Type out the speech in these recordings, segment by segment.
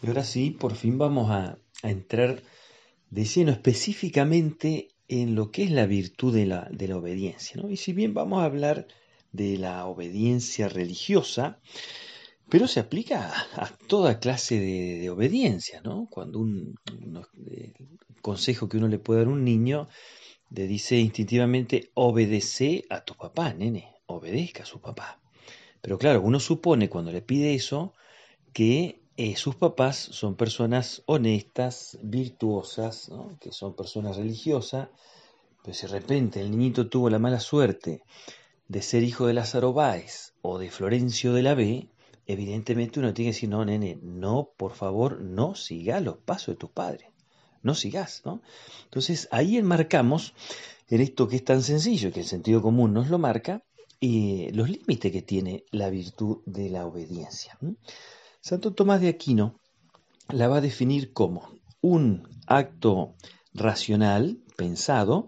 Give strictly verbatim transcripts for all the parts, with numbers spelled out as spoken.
Y ahora sí, por fin vamos a, a entrar de lleno específicamente en lo que es la virtud de la, de la obediencia, ¿no? Y si bien vamos a hablar de la obediencia religiosa, pero se aplica a, a toda clase de, de obediencia, ¿no? Cuando un, uno- eh, consejo que uno le puede dar a un niño, le dice instintivamente, obedece a tu papá, nene, obedezca a su papá. Pero claro, uno supone cuando le pide eso, que eh, sus papás son personas honestas, virtuosas, ¿no? Que son personas religiosas, pero si de repente el niñito tuvo la mala suerte de ser hijo de Lázaro Báez o de Florencio de la B, evidentemente uno tiene que decir, no, nene, no, por favor, no sigas los pasos de tus padres, no sigas, ¿no? Entonces ahí enmarcamos en esto que es tan sencillo, que el sentido común nos lo marca, eh, los límites que tiene la virtud de la obediencia. ¿m? Santo Tomás de Aquino la va a definir como un acto racional, pensado,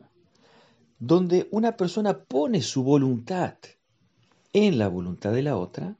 donde una persona pone su voluntad en la voluntad de la otra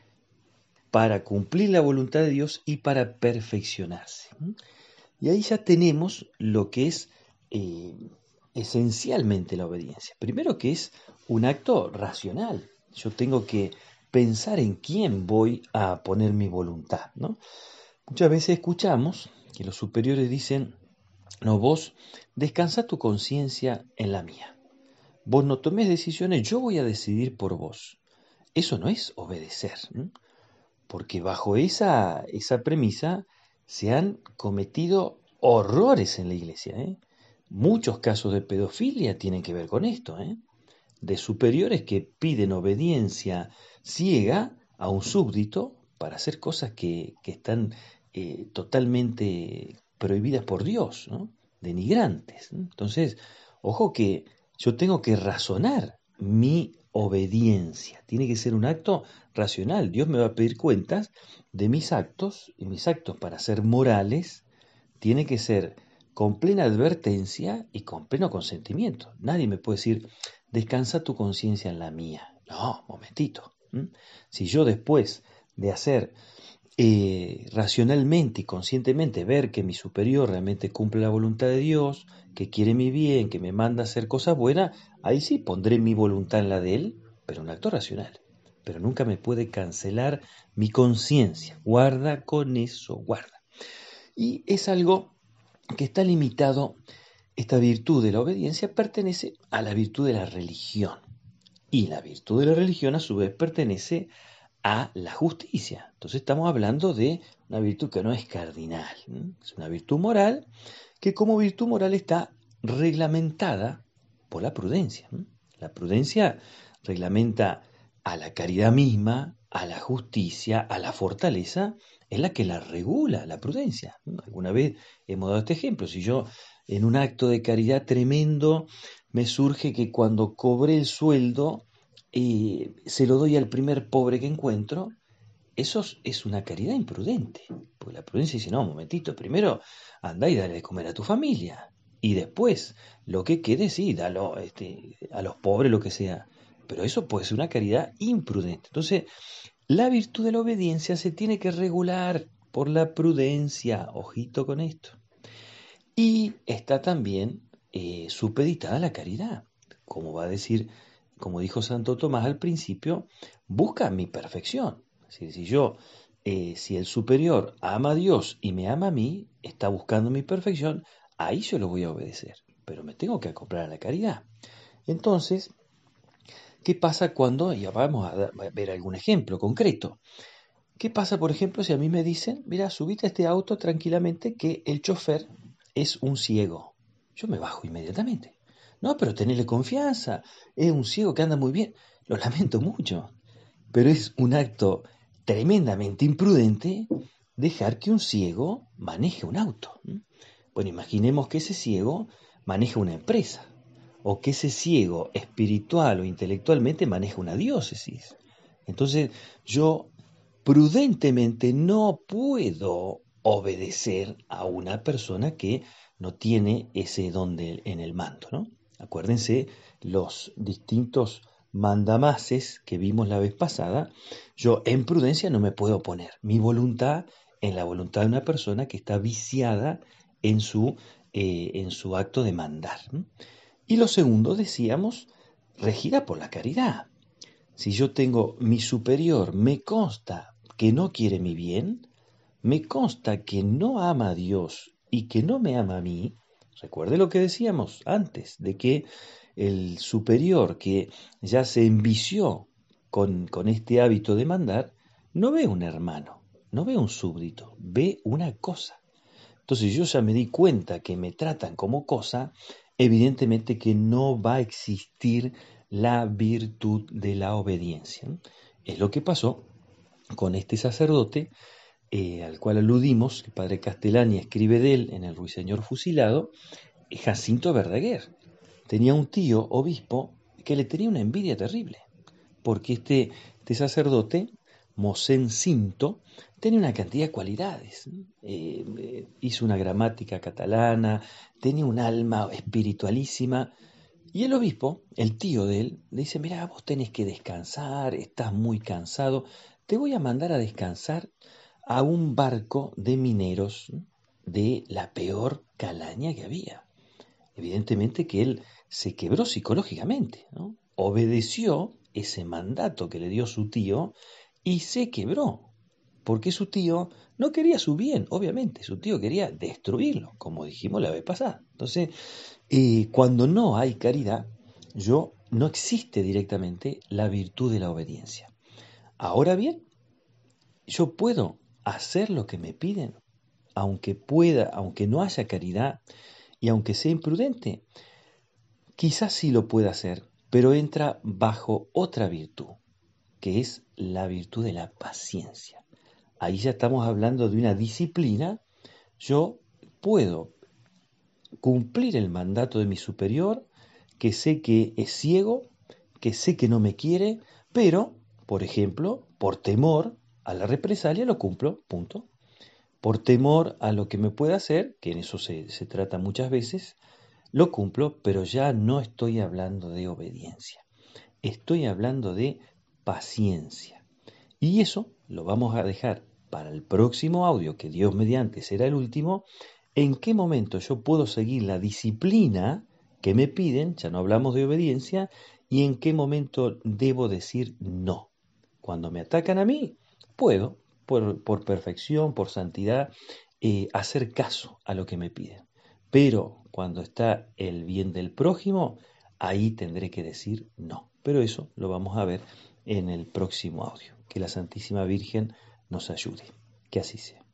para cumplir la voluntad de Dios y para perfeccionarse. Y ahí ya tenemos lo que es eh, esencialmente la obediencia. Primero que es un acto racional. Yo tengo que pensar en quién voy a poner mi voluntad, ¿no? Muchas veces escuchamos que los superiores dicen, no, vos descansa tu conciencia en la mía. Vos no tomes decisiones, yo voy a decidir por vos. Eso no es obedecer, ¿m? Porque bajo esa, esa premisa se han cometido horrores en la iglesia, ¿eh? Muchos casos de pedofilia tienen que ver con esto, ¿eh? De superiores que piden obediencia ciega a un súbdito para hacer cosas que, que están eh, totalmente prohibidas por Dios, ¿no? Denigrantes, ¿no? Entonces, ojo que yo tengo que razonar mi obediencia, tiene que ser un acto racional. Dios me va a pedir cuentas de mis actos, y mis actos para ser morales tiene que ser con plena advertencia y con pleno consentimiento. Nadie me puede decir, descansa tu conciencia en la mía. No, momentito. ¿m? Si yo después de hacer eh, racionalmente y conscientemente ver que mi superior realmente cumple la voluntad de Dios, que quiere mi bien, que me manda a hacer cosas buenas, ahí sí pondré mi voluntad en la de él, pero un acto racional. Pero nunca me puede cancelar mi conciencia. Guarda con eso, guarda. Y es algo que está limitado, esta virtud de la obediencia pertenece a la virtud de la religión. Y la virtud de la religión a su vez pertenece a la justicia. Entonces estamos hablando de una virtud que no es cardinal, ¿m? Es una virtud moral que como virtud moral está reglamentada por la prudencia. ¿m? La prudencia reglamenta a la caridad misma, a la justicia, a la fortaleza, es la que la regula, la prudencia. ¿m? Alguna vez hemos dado este ejemplo. Si yo en un acto de caridad tremendo me surge que cuando cobré el sueldo eh, se lo doy al primer pobre que encuentro, eso es una caridad imprudente. Porque la prudencia dice, no, un momentito, primero anda y dale de comer a tu familia. Y después, lo que quede, sí, dalo este, a los pobres, lo que sea. Pero eso puede ser una caridad imprudente. Entonces, la virtud de la obediencia se tiene que regular por la prudencia. Ojito con esto. Y está también eh, supeditada a la caridad. Como va a decir, como dijo Santo Tomás al principio, busca mi perfección. Es decir, si yo, eh, si el superior ama a Dios y me ama a mí, está buscando mi perfección, ahí yo lo voy a obedecer. Pero me tengo que acoplar a la caridad. Entonces, ¿qué pasa cuando, ya vamos a, dar- a ver algún ejemplo concreto? ¿Qué pasa, por ejemplo, si a mí me dicen, mira, subite a este auto tranquilamente que el chofer es un ciego? Yo me bajo inmediatamente. No, pero tenerle confianza, es un ciego que anda muy bien. Lo lamento mucho, pero es un acto tremendamente imprudente dejar que un ciego maneje un auto. ¿m? Bueno, imaginemos que ese ciego maneja una empresa, o que ese ciego espiritual o intelectualmente maneja una diócesis. Entonces, yo prudentemente no puedo obedecer a una persona que no tiene ese don de- en el mando, ¿no? Acuérdense los distintos mandamases que vimos la vez pasada. Yo en prudencia no me puedo oponer. Mi voluntad en la voluntad de una persona que está viciada en su, eh, en su acto de mandar. Y lo segundo, decíamos, regida por la caridad. Si yo tengo mi superior, me consta que no quiere mi bien, me consta que no ama a Dios y que no me ama a mí. Recuerde lo que decíamos antes, de que el superior que ya se envició con, con este hábito de mandar, no ve un hermano, no ve un súbdito, ve una cosa. Entonces yo ya me di cuenta que me tratan como cosa, evidentemente que no va a existir la virtud de la obediencia. Es lo que pasó con este sacerdote eh, al cual aludimos, el padre Castellani escribe de él en el Ruiseñor Fusilado, Jacinto Verdaguer. Tenía un tío obispo que le tenía una envidia terrible, porque este, este sacerdote, Mosén Cinto, tenía una cantidad de cualidades. Eh, eh, hizo una gramática catalana, tenía un alma espiritualísima. Y el obispo, el tío de él, le dice, mira, vos tenés que descansar, estás muy cansado, te voy a mandar a descansar a un barco de mineros de la peor calaña que había. Evidentemente que él se quebró psicológicamente, ¿no? Obedeció ese mandato que le dio su tío y se quebró, porque su tío no quería su bien, obviamente, su tío quería destruirlo, como dijimos la vez pasada. Entonces, eh, cuando no hay caridad, yo no existe directamente la virtud de la obediencia. Ahora bien, yo puedo hacer lo que me piden, aunque pueda, aunque no haya caridad y aunque sea imprudente. Quizás sí lo pueda hacer, pero entra bajo otra virtud, que es la virtud de la paciencia. Ahí ya estamos hablando de una disciplina. Yo puedo cumplir el mandato de mi superior, que sé que es ciego, que sé que no me quiere, pero, por ejemplo, por temor a la represalia lo cumplo, punto. Por temor a lo que me pueda hacer, que en eso se, se trata muchas veces, lo cumplo, pero ya no estoy hablando de obediencia, estoy hablando de paciencia. Y eso lo vamos a dejar para el próximo audio, que Dios mediante será el último, en qué momento yo puedo seguir la disciplina que me piden, ya no hablamos de obediencia, y en qué momento debo decir no. Cuando me atacan a mí, puedo, por, por perfección, por santidad, eh, hacer caso a lo que me piden. Pero cuando está el bien del prójimo, ahí tendré que decir no. Pero eso lo vamos a ver en el próximo audio. Que la Santísima Virgen nos ayude. Que así sea.